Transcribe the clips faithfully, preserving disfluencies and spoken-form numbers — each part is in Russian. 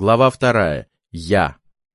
Глава вторая. Я.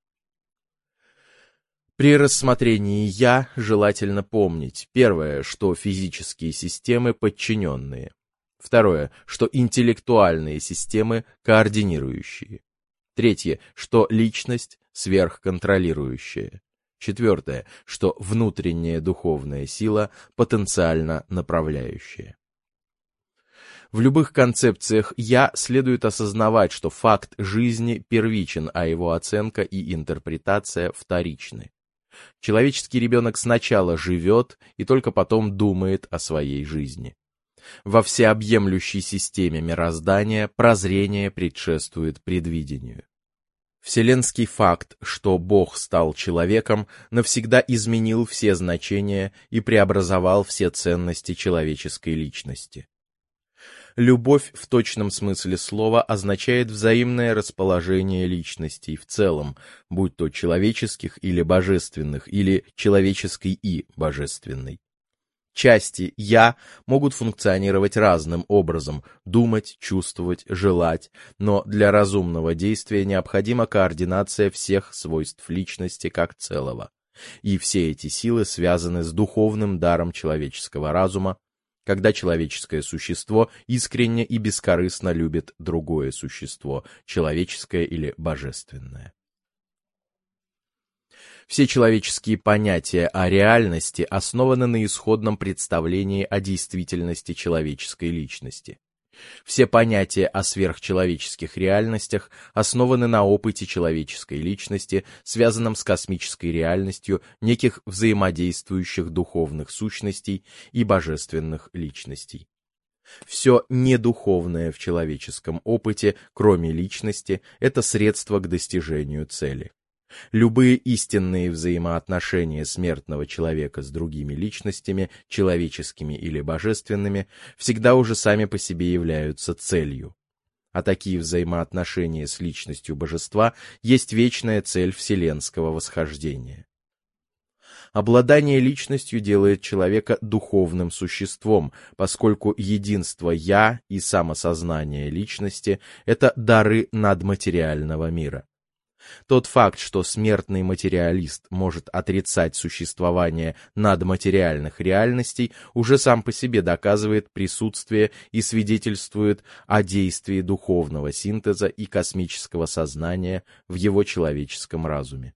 При рассмотрении «я» желательно помнить: первое, что физические системы подчиненные; второе, что интеллектуальные системы координирующие; третье, что личность сверхконтролирующая; четвертое, что внутренняя духовная сила потенциально направляющая. В любых концепциях «я» следует осознавать, что факт жизни первичен, а его оценка и интерпретация вторичны. Человеческий ребенок сначала живет и только потом думает о своей жизни. Во всеобъемлющей системе мироздания прозрение предшествует предвидению. Вселенский факт, что Бог стал человеком, навсегда изменил все значения и преобразовал все ценности человеческой личности. Любовь в точном смысле слова означает взаимное расположение личностей в целом, будь то человеческих или божественных, или человеческой и божественной. Части «я» могут функционировать разным образом: думать, чувствовать, желать, но для разумного действия необходима координация всех свойств личности как целого. И все эти силы связаны с духовным даром человеческого разума, когда человеческое существо искренне и бескорыстно любит другое существо, человеческое или божественное. Все человеческие понятия о реальности основаны на исходном представлении о действительности человеческой личности. Все понятия о сверхчеловеческих реальностях основаны на опыте человеческой личности, связанном с космической реальностью неких взаимодействующих духовных сущностей и божественных личностей. Все недуховное в человеческом опыте, кроме личности, это средство к достижению цели. Любые истинные взаимоотношения смертного человека с другими личностями, человеческими или божественными, всегда уже сами по себе являются целью. А такие взаимоотношения с личностью божества есть вечная цель вселенского восхождения. Обладание личностью делает человека духовным существом, поскольку единство «я» и самосознание личности – это дары надматериального мира. Тот факт, что смертный материалист может отрицать существование надматериальных реальностей, уже сам по себе доказывает присутствие и свидетельствует о действии духовного синтеза и космического сознания в его человеческом разуме.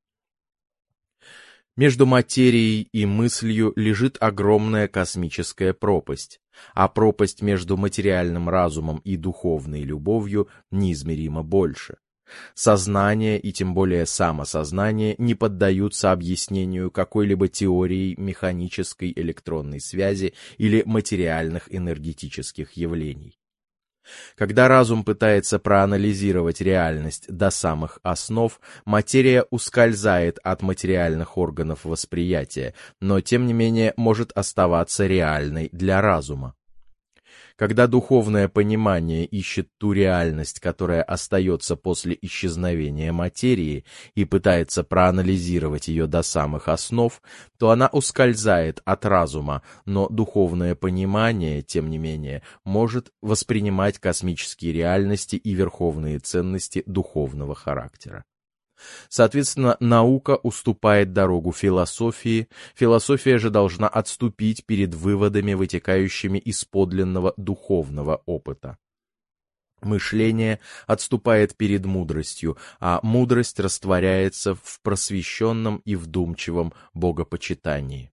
Между материей и мыслью лежит огромная космическая пропасть, а пропасть между материальным разумом и духовной любовью неизмеримо больше. Сознание и тем более самосознание не поддаются объяснению какой-либо теорией механической электронной связи или материальных энергетических явлений. Когда разум пытается проанализировать реальность до самых основ, материя ускользает от материальных органов восприятия, но тем не менее может оставаться реальной для разума. Когда духовное понимание ищет ту реальность, которая остается после исчезновения материи, и пытается проанализировать ее до самых основ, то она ускользает от разума, но духовное понимание, тем не менее, может воспринимать космические реальности и верховные ценности духовного характера. Соответственно, наука уступает дорогу философии, философия же должна отступить перед выводами, вытекающими из подлинного духовного опыта. Мышление отступает перед мудростью, а мудрость растворяется в просвещенном и вдумчивом богопочитании.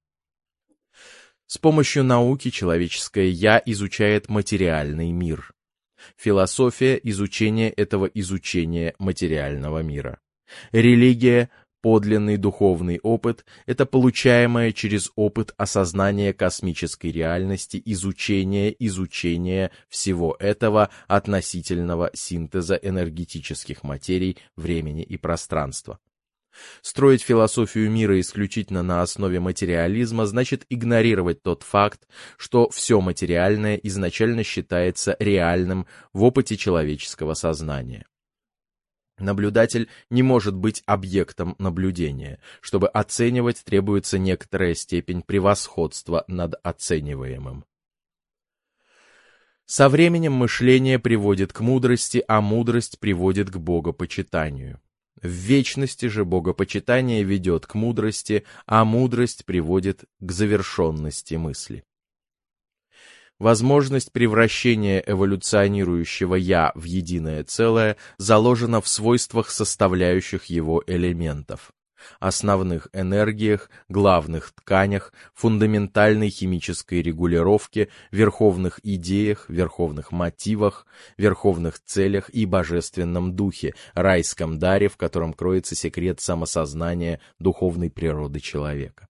С помощью науки человеческое «я» изучает материальный мир. Философия – изучение этого изучения материального мира. Религия, подлинный духовный опыт – это получаемое через опыт осознания космической реальности, изучение изучения всего этого относительного синтеза энергетических материй, времени и пространства. Строить философию мира исключительно на основе материализма значит игнорировать тот факт, что все материальное изначально считается реальным в опыте человеческого сознания. Наблюдатель не может быть объектом наблюдения. Чтобы оценивать, требуется некоторая степень превосходства над оцениваемым. Со временем мышление приводит к мудрости, а мудрость приводит к богопочитанию. В вечности же богопочитание ведет к мудрости, а мудрость приводит к завершенности мысли. Возможность превращения эволюционирующего «я» в единое целое заложена в свойствах составляющих его элементов, основных энергиях, главных тканях, фундаментальной химической регулировке, верховных идеях, верховных мотивах, верховных целях и божественном духе, райском даре, в котором кроется секрет самосознания духовной природы человека.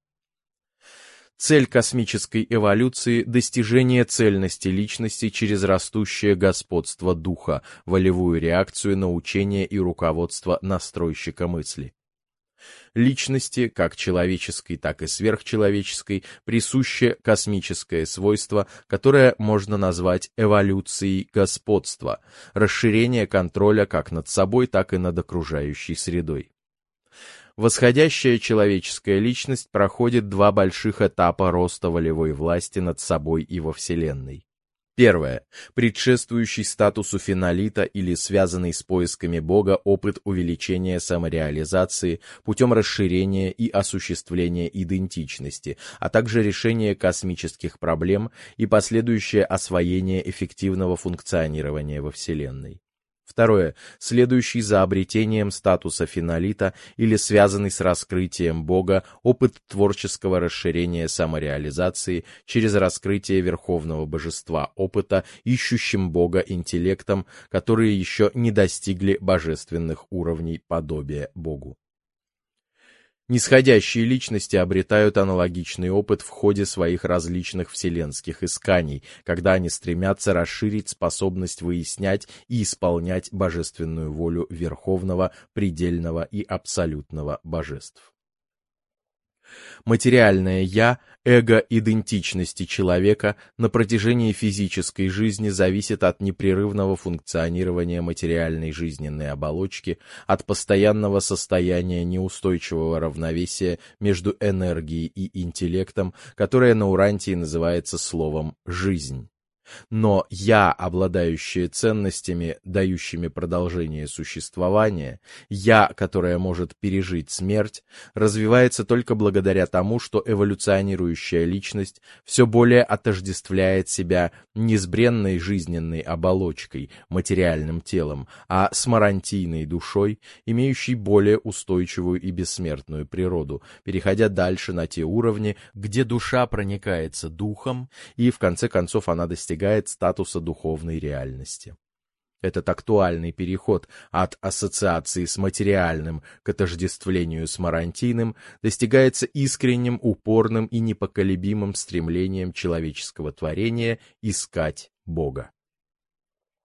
Цель космической эволюции – достижение цельности личности через растущее господство духа, волевую реакцию на учение и руководство настройщика мысли. Личности, как человеческой, так и сверхчеловеческой, присуще космическое свойство, которое можно назвать эволюцией господства, расширение контроля как над собой, так и над окружающей средой. Восходящая человеческая личность проходит два больших этапа роста волевой власти над собой и во Вселенной. Первое. Предшествующий статусу фенолита или связанный с поисками Бога опыт увеличения самореализации путем расширения и осуществления идентичности, а также решения космических проблем и последующее освоение эффективного функционирования во Вселенной. Второе. Следующий за обретением статуса фенолита или связанный с раскрытием Бога опыт творческого расширения самореализации через раскрытие верховного божества опыта, ищущим Бога интеллектом, которые еще не достигли божественных уровней подобия Богу. Нисходящие личности обретают аналогичный опыт в ходе своих различных вселенских исканий, когда они стремятся расширить способность выяснять и исполнять божественную волю верховного, предельного и абсолютного божеств. Материальное «я», эго идентичности человека на протяжении физической жизни зависит от непрерывного функционирования материальной жизненной оболочки, от постоянного состояния неустойчивого равновесия между энергией и интеллектом, которое на Урантии называется словом «жизнь». Но «я», обладающее ценностями, дающими продолжение существования, «я», которое может пережить смерть, развивается только благодаря тому, что эволюционирующая личность все более отождествляет себя не с бренной жизненной оболочкой, материальным телом, а с марантийной душой, имеющей более устойчивую и бессмертную природу, переходя дальше на те уровни, где душа проникается духом, и в конце концов она достигает статуса духовной реальности. Этот актуальный переход от ассоциации с материальным к отождествлению с марантийным достигается искренним, упорным и непоколебимым стремлением человеческого творения искать Бога.